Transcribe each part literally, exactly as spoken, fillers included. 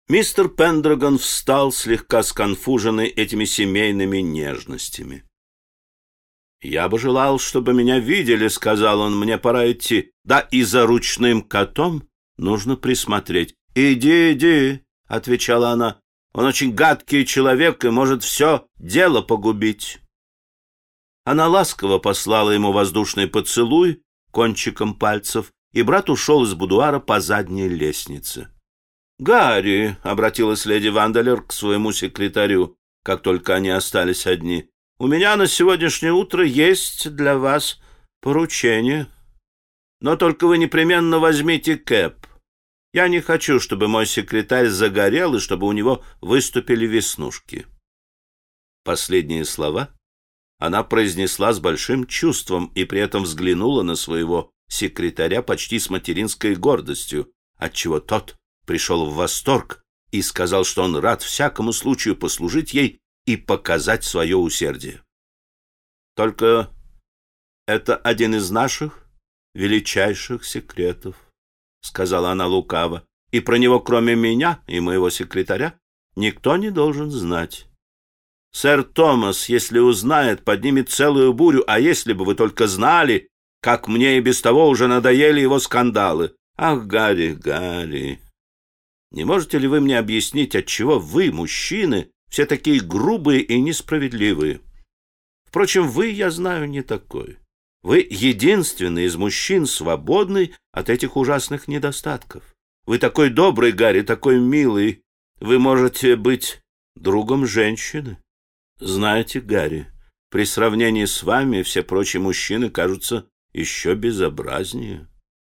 Мистер Пендрагон встал, слегка сконфуженный этими семейными нежностями. «Я бы желал, чтобы меня видели», — сказал он, — «мне пора идти. Да и за ручным котом нужно присмотреть». «Иди, иди», — отвечала она, — «он очень гадкий человек и может все дело погубить». Она ласково послала ему воздушный поцелуй кончиком пальцев, и брат ушел из будуара по задней лестнице. «Гарри», — обратилась леди Ванделер к своему секретарю, как только они остались одни, — «у меня на сегодняшнее утро есть для вас поручение. Но только вы непременно возьмите кэп. Я не хочу, чтобы мой секретарь загорел и чтобы у него выступили веснушки». Последние слова она произнесла с большим чувством и при этом взглянула на своего секретаря почти с материнской гордостью, отчего тот пришел в восторг и сказал, что он рад всякому случаю послужить ей и показать свое усердие. «Только это один из наших величайших секретов», — сказала она лукаво, «и про него, кроме меня и моего секретаря, никто не должен знать. Сэр Томас, если узнает, поднимет целую бурю, а если бы вы только знали, как мне и без того уже надоели его скандалы. Ах, Гарри, Гарри, не можете ли вы мне объяснить, отчего вы, мужчины, все такие грубые и несправедливые? Впрочем, вы, я знаю, не такой. Вы единственный из мужчин, свободный от этих ужасных недостатков. Вы такой добрый, Гарри, такой милый. Вы можете быть другом женщины. Знаете, Гарри, при сравнении с вами все прочие мужчины кажутся еще безобразнее.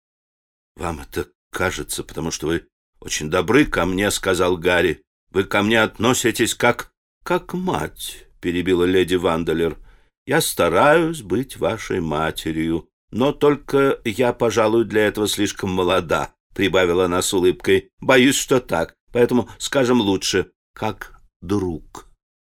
Вам это кажется, потому что вы очень добры ко мне, — сказал Гарри. Вы ко мне относитесь как... как мать, — перебила леди Ванделер. Я стараюсь быть вашей матерью, но только я, пожалуй, для этого слишком молода, — прибавила она с улыбкой. Боюсь, что так, поэтому скажем лучше, как друг.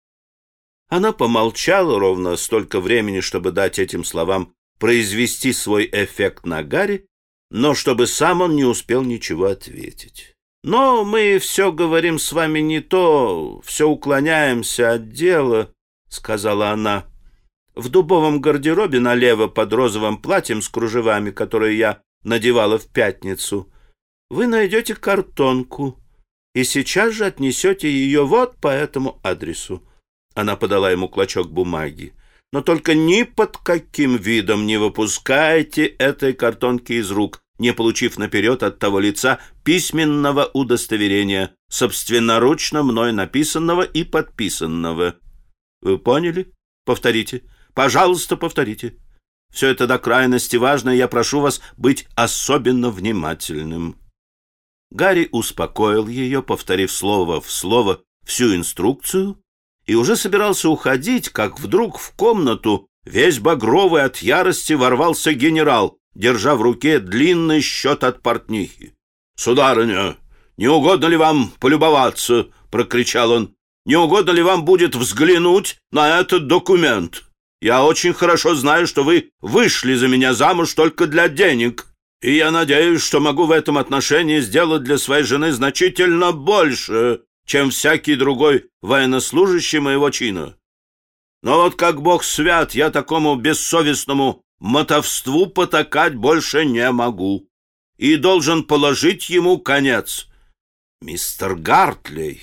Она помолчала ровно столько времени, чтобы дать этим словам произвести свой эффект на Гарри, но чтобы сам он не успел ничего ответить. «Но мы все говорим с вами не то, все уклоняемся от дела», — сказала она. «В дубовом гардеробе налево под розовым платьем с кружевами, которое я надевала в пятницу, вы найдете картонку и сейчас же отнесете ее вот по этому адресу». Она подала ему клочок бумаги. «Но только ни под каким видом не выпускайте этой картонки из рук, не получив наперед от того лица письменного удостоверения, собственноручно мной написанного и подписанного. Вы поняли? Повторите. Пожалуйста, повторите. Все это до крайности важно, и я прошу вас быть особенно внимательным». Гарри успокоил ее, повторив слово в слово всю инструкцию, и уже собирался уходить, как вдруг в комнату, весь багровый от ярости, ворвался генерал, держа в руке длинный счет от портнихи. «Сударыня, не угодно ли вам полюбоваться?» — прокричал он. «Не угодно ли вам будет взглянуть на этот документ? Я очень хорошо знаю, что вы вышли за меня замуж только для денег, и я надеюсь, что могу в этом отношении сделать для своей жены значительно больше, чем всякий другой военнослужащий моего чина. Но вот как Бог свят, я такому бессовестному мотовству потакать больше не могу и должен положить ему конец. Мистер Гартлей,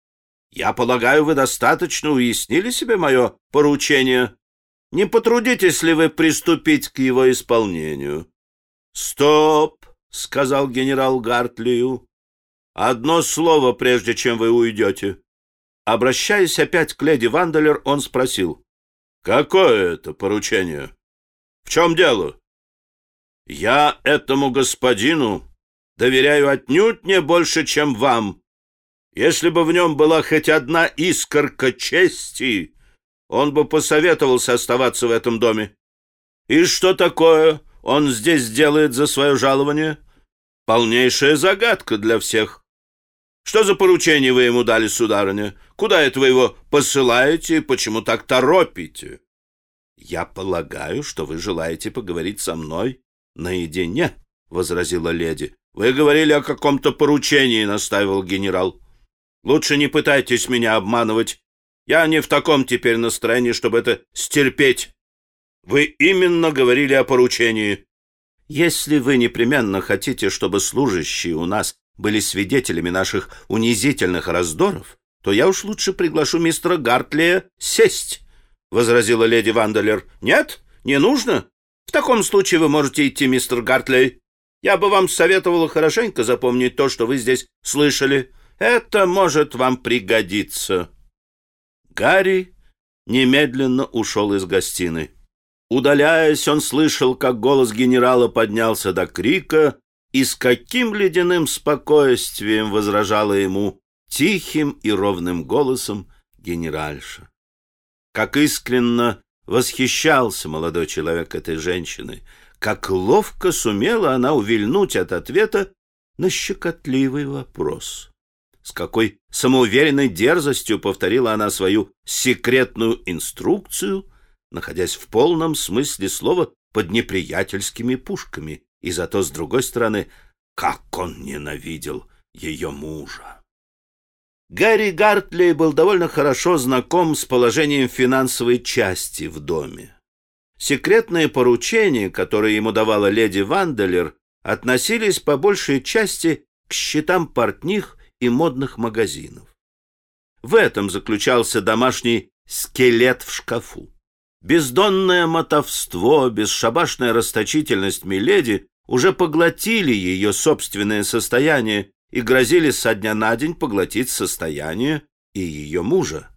я полагаю, вы достаточно уяснили себе мое поручение. Не потрудитесь ли вы приступить к его исполнению?» «Стоп!» — сказал генерал Гартлию. «Одно слово, прежде чем вы уйдете». Обращаясь опять к леди Ванделер, он спросил: «Какое это поручение? В чем дело?» «Я этому господину доверяю отнюдь не больше, чем вам. Если бы в нем была хоть одна искорка чести, он бы посоветовался оставаться в этом доме. И что такое он здесь делает за свое жалование? Полнейшая загадка для всех. Что за поручение вы ему дали, сударыня? Куда это вы его посылаете и почему так торопите?» «Я полагаю, что вы желаете поговорить со мной наедине», — возразила леди. «Вы говорили о каком-то поручении», — настаивал генерал. Лучше не пытайтесь меня обманывать. Я не в таком теперь настроении, чтобы это стерпеть. Вы именно говорили о поручении. Если вы непременно хотите, чтобы служащие у нас были свидетелями наших унизительных раздоров, то я уж лучше приглашу мистера Гартлея сесть, — возразила леди Ванделер. — Нет, не нужно. В таком случае вы можете идти, мистер Гартлей. Я бы вам советовала хорошенько запомнить то, что вы здесь слышали. Это может вам пригодиться. Гарри немедленно ушел из гостиной. Удаляясь, он слышал, как голос генерала поднялся до крика, и с каким ледяным спокойствием возражала ему тихим и ровным голосом генеральша. Как искренно восхищался молодой человек этой женщиной, как ловко сумела она увильнуть от ответа на щекотливый вопрос. С какой самоуверенной дерзостью повторила она свою секретную инструкцию, находясь в полном смысле слова под неприятельскими пушками, и зато, с другой стороны, как он ненавидел ее мужа. Гарри Гартлей был довольно хорошо знаком с положением финансовой части в доме. Секретные поручения, которые ему давала леди Ванделер, относились по большей части к счетам портних и модных магазинов. В этом заключался домашний скелет в шкафу. Бездонное мотовство, бесшабашная расточительность миледи уже поглотили ее собственное состояние и грозили со дня на день поглотить состояние и ее мужа.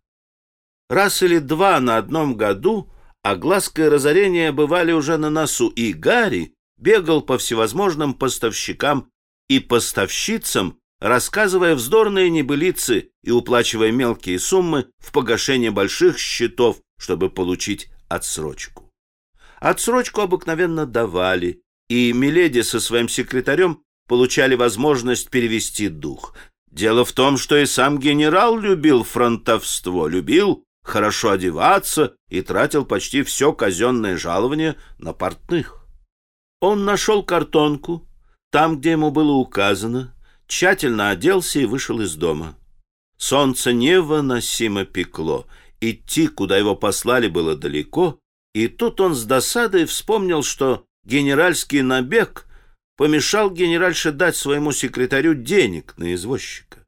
Раз или два на одном году огласка и разорение бывали уже на носу, и Гарри бегал по всевозможным поставщикам и поставщицам, рассказывая вздорные небылицы и уплачивая мелкие суммы в погашение больших счетов, чтобы получить отсрочку. Отсрочку обыкновенно давали, и миледи со своим секретарем получали возможность перевести дух. Дело в том, что и сам генерал любил фронтовство, любил хорошо одеваться и тратил почти все казенное жалование на портных. Он нашел картонку там, где ему было указано, тщательно оделся и вышел из дома. Солнце невыносимо пекло, идти, куда его послали, было далеко, и тут он с досадой вспомнил, что генеральский набег помешал генеральше дать своему секретарю денег на извозчика.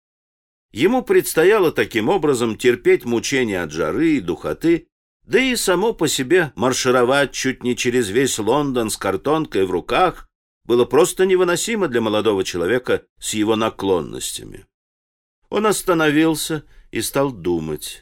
Ему предстояло таким образом терпеть мучения от жары и духоты, да и само по себе маршировать чуть не через весь Лондон с картонкой в руках было просто невыносимо для молодого человека с его наклонностями. Он остановился и стал думать.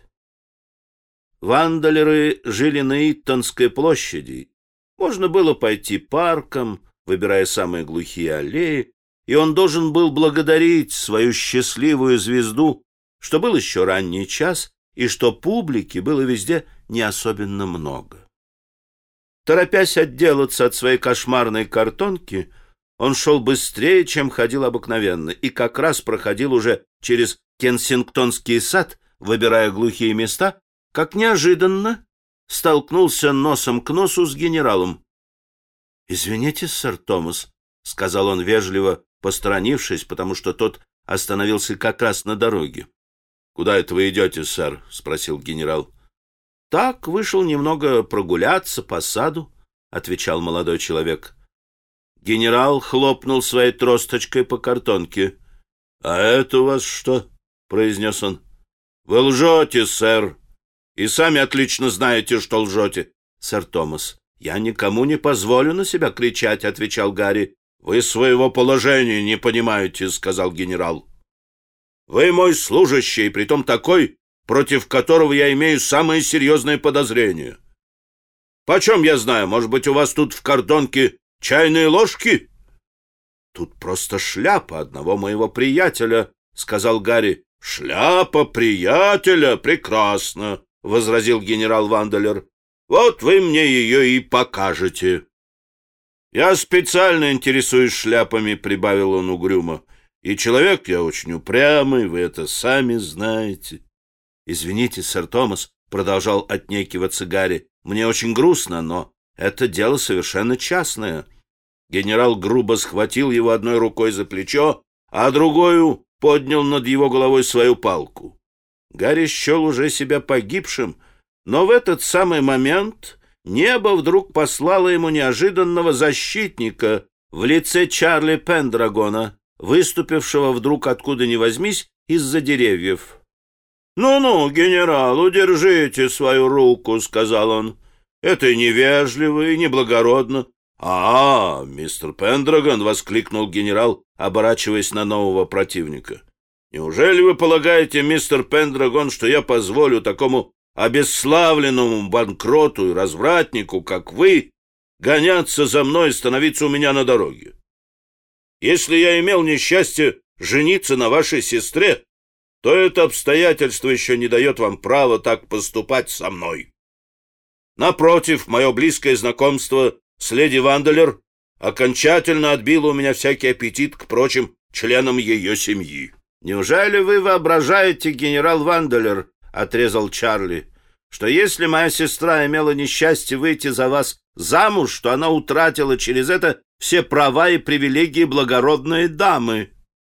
Ванделеры жили на Иттонской площади. Можно было пойти парком, выбирая самые глухие аллеи, и он должен был благодарить свою счастливую звезду, что был еще ранний час и что публики было везде не особенно много. Торопясь отделаться от своей кошмарной картонки, он шел быстрее, чем ходил обыкновенно, и как раз проходил уже через Кенсингтонский сад, выбирая глухие места, как неожиданно столкнулся носом к носу с генералом. — Извините, сэр Томас, — сказал он вежливо, посторонившись, потому что тот остановился как раз на дороге. — Куда это вы идете, сэр? — спросил генерал. — Так, вышел немного прогуляться по саду, — отвечал молодой человек. Генерал хлопнул своей тросточкой по картонке. — А это у вас что? — произнес он. — Вы лжете, сэр, и сами отлично знаете, что лжете. — Сэр Томас, я никому не позволю на себя кричать, — отвечал Гарри. — Вы своего положения не понимаете, — сказал генерал. — Вы мой служащий, притом такой, против которого я имею самые серьезные подозрения. Почем я знаю, может быть, у вас тут в картонке чайные ложки? — Тут просто шляпа одного моего приятеля, — сказал Гарри. — Шляпа приятеля? Прекрасно, — возразил генерал Ванделер. — Вот вы мне ее и покажете. — Я специально интересуюсь шляпами, — прибавил он угрюмо. — И человек я очень упрямый, вы это сами знаете. — Извините, сэр Томас, — продолжал отнекиваться Гарри, — мне очень грустно, но это дело совершенно частное. Генерал грубо схватил его одной рукой за плечо, а другую поднял над его головой свою палку. Гарри счел уже себя погибшим, но в этот самый момент небо вдруг послало ему неожиданного защитника в лице Чарли Пендрагона, выступившего вдруг откуда ни возьмись из-за деревьев. «Ну-ну, генерал, удержите свою руку», — сказал он. «Это невежливо и неблагородно». «А, мистер Пендрагон!» — воскликнул генерал, оборачиваясь на нового противника. «Неужели вы полагаете, мистер Пендрагон, что я позволю такому обесславленному банкроту и развратнику, как вы, гоняться за мной и становиться у меня на дороге? Если я имел несчастье жениться на вашей сестре, то это обстоятельство еще не дает вам права так поступать со мной. Напротив, мое близкое знакомство с леди Ванделер окончательно отбило у меня всякий аппетит к прочим членам ее семьи». «Неужели вы воображаете, генерал Ванделер, — отрезал Чарли, — что если моя сестра имела несчастье выйти за вас замуж, то она утратила через это все права и привилегии благородной дамы?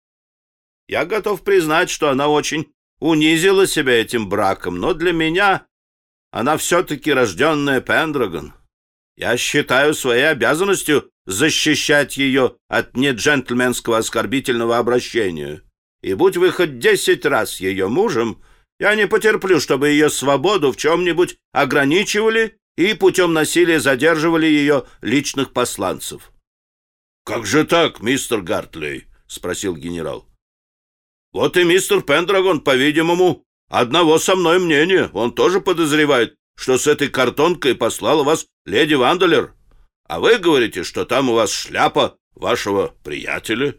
Я готов признать, что она очень унизила себя этим браком, но для меня она все-таки рожденная Пендрагон. Я считаю своей обязанностью защищать ее от неджентльменского оскорбительного обращения. И будь вы хоть десять раз ее мужем, я не потерплю, чтобы ее свободу в чем-нибудь ограничивали и путем насилия задерживали ее личных посланцев». «Как же так, мистер Гартлей?» — спросил генерал. «Вот и мистер Пендрагон, по-видимому, одного со мной мнения. Он тоже подозревает, что с этой картонкой послала вас леди Ванделер. А вы говорите, что там у вас шляпа вашего приятеля».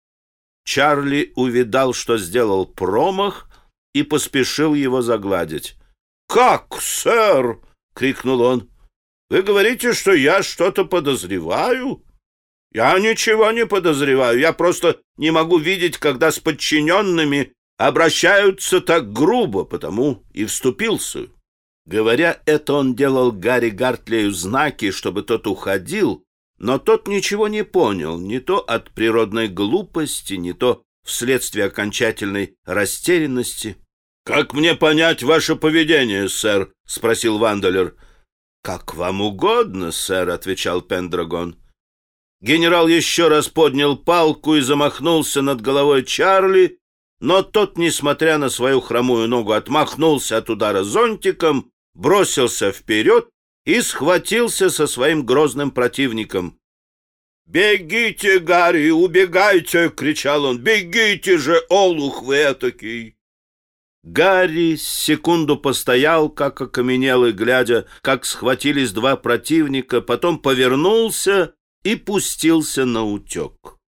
Чарли увидал, что сделал промах, и поспешил его загладить. «Как, сэр?» — крикнул он. «Вы говорите, что я что-то подозреваю? Я ничего не подозреваю. Я просто не могу видеть, когда с подчиненными обращаются так грубо, потому и вступился». Говоря это, он делал Гарри Гартлею знаки, чтобы тот уходил, но тот ничего не понял, не то от природной глупости, не то вследствие окончательной растерянности. «Как мне понять ваше поведение, сэр?» — спросил Ванделер. «Как вам угодно, сэр», — отвечал Пендрагон. Генерал еще раз поднял палку и замахнулся над головой Чарли, но тот, несмотря на свою хромую ногу, отмахнулся от удара зонтиком, бросился вперед и схватился со своим грозным противником. «Бегите, Гарри, убегайте!» — кричал он. «Бегите же, олух вы этакий!» Гарри секунду постоял, как окаменелый, глядя, как схватились два противника, потом повернулся и пустился наутек.